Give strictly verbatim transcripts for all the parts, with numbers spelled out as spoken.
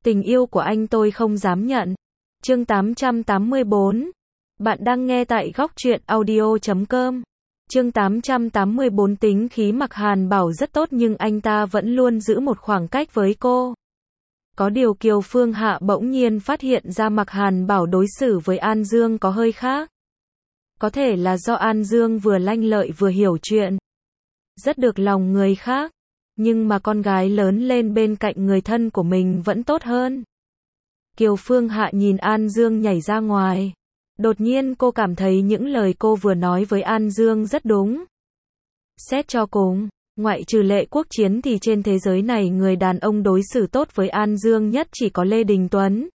Tình yêu của anh tôi không dám nhận. Chương tám trăm tám mươi bốn. Bạn đang nghe tại góc truyện audio chấm com. Chương tám trăm tám mươi bốn. Tính khí Mạc Hàn Bảo rất tốt nhưng anh ta vẫn luôn giữ một khoảng cách với cô. Có điều Kiều Phương Hạ bỗng nhiên phát hiện ra Mạc Hàn Bảo đối xử với An Dương có hơi khác. Có thể là do An Dương vừa lanh lợi vừa hiểu chuyện, rất được lòng người khác. Nhưng mà con gái lớn lên bên cạnh người thân của mình vẫn tốt hơn. Kiều Phương Hạ nhìn An Dương nhảy ra ngoài. Đột nhiên cô cảm thấy những lời cô vừa nói với An Dương rất đúng. Xét cho cùng, ngoại trừ Lệ Quốc Chiến thì trên thế giới này người đàn ông đối xử tốt với An Dương nhất chỉ có Lê Đình Tuấn.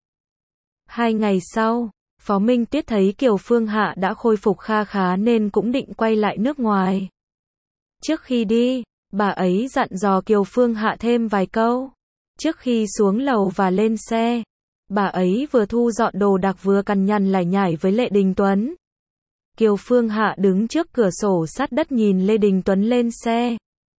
Hai ngày sau, Phó Minh Tuyết thấy Kiều Phương Hạ đã khôi phục kha khá nên cũng định quay lại nước ngoài. Trước khi đi, bà ấy dặn dò Kiều Phương Hạ thêm vài câu. Trước khi xuống lầu và lên xe, bà ấy vừa thu dọn đồ đạc vừa cằn nhằn lải nhải với Lê Đình Tuấn. Kiều Phương Hạ đứng trước cửa sổ sát đất nhìn Lê Đình Tuấn lên xe,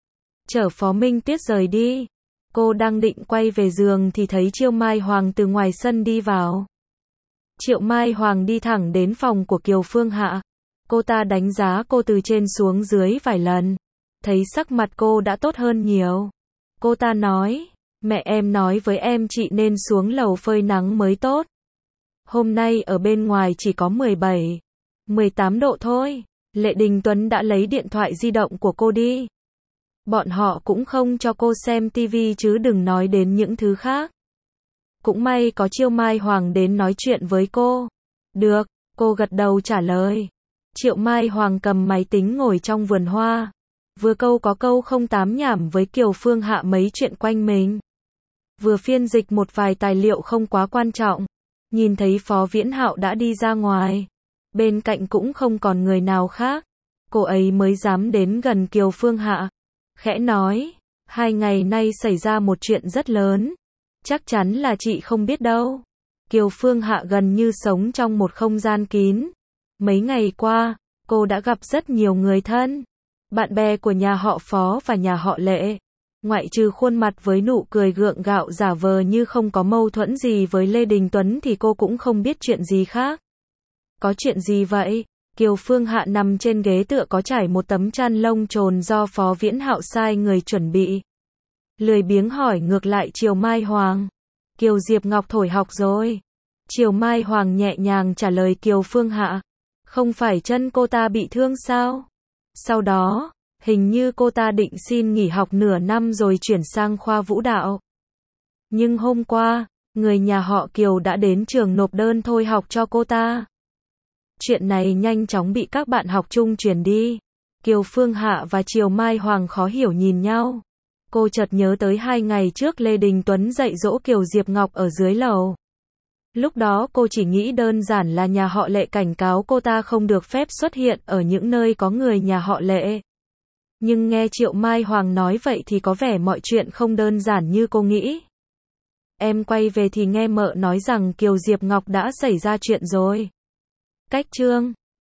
chở Phó Minh Tuyết rời đi. Cô đang định quay về giường thì thấy Triệu Mai Hoàng từ ngoài sân đi vào. Triệu Mai Hoàng đi thẳng đến phòng của Kiều Phương Hạ. Cô ta đánh giá cô từ trên xuống dưới vài lần. Thấy sắc mặt cô đã tốt hơn nhiều. Cô ta nói, mẹ em nói với em chị nên xuống lầu phơi nắng mới tốt. Hôm nay ở bên ngoài chỉ có mười bảy, mười tám độ thôi. Lệ Đình Tuấn đã lấy điện thoại di động của cô đi. Bọn họ cũng không cho cô xem tivi chứ đừng nói đến những thứ khác. Cũng may có Triệu Mai Hoàng đến nói chuyện với cô. Được, cô gật đầu trả lời. Triệu Mai Hoàng cầm máy tính ngồi trong vườn hoa. Vừa câu có câu không tám nhảm với Kiều Phương Hạ mấy chuyện quanh mình. Vừa phiên dịch một vài tài liệu không quá quan trọng. Nhìn thấy Phó Viễn Hạo đã đi ra ngoài. Bên cạnh cũng không còn người nào khác. Cô ấy mới dám đến gần Kiều Phương Hạ. Khẽ nói, hai ngày nay xảy ra một chuyện rất lớn. Chắc chắn là chị không biết đâu. Kiều Phương Hạ gần như sống trong một không gian kín. Mấy ngày qua, cô đã gặp rất nhiều người thân, bạn bè của nhà họ Phó và nhà họ Lệ. Ngoại trừ khuôn mặt với nụ cười gượng gạo giả vờ như không có mâu thuẫn gì với Lê Đình Tuấn thì cô cũng không biết chuyện gì khác. Có chuyện gì vậy? Kiều Phương Hạ nằm trên ghế tựa có trải một tấm chăn lông trồn do Phó Viễn Hạo sai người chuẩn bị. Lười biếng hỏi ngược lại Triệu Mai Hoàng. Kiều Diệp Ngọc thổi học rồi. Triệu Mai Hoàng nhẹ nhàng trả lời Kiều Phương Hạ. Không phải chân cô ta bị thương sao? Sau đó, hình như cô ta định xin nghỉ học nửa năm rồi chuyển sang khoa vũ đạo. Nhưng hôm qua, người nhà họ Kiều đã đến trường nộp đơn thôi học cho cô ta. Chuyện này nhanh chóng bị các bạn học chung truyền đi. Kiều Phương Hạ và Triệu Mai Hoàng khó hiểu nhìn nhau. Cô chợt nhớ tới hai ngày trước Lê Đình Tuấn dạy dỗ Kiều Diệp Ngọc ở dưới lầu. Lúc đó cô chỉ nghĩ đơn giản là nhà họ Lệ cảnh cáo cô ta không được phép xuất hiện ở những nơi có người nhà họ Lệ. Nhưng nghe Triệu Mai Hoàng nói vậy thì có vẻ mọi chuyện không đơn giản như cô nghĩ. Em quay về thì nghe mợ nói rằng Kiều Diệp Ngọc đã xảy ra chuyện rồi. Cách chương